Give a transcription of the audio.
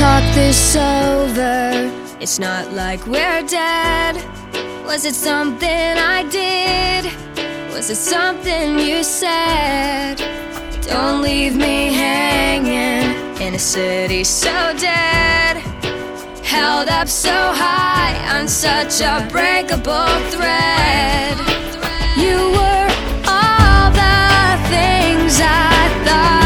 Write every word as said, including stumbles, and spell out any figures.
talk this over. It's not like we're dead. Was it something I did? Was it something you said? Don't leave me hanging in a city so dead, held up so high on such a breakable thread. You were all the things I thought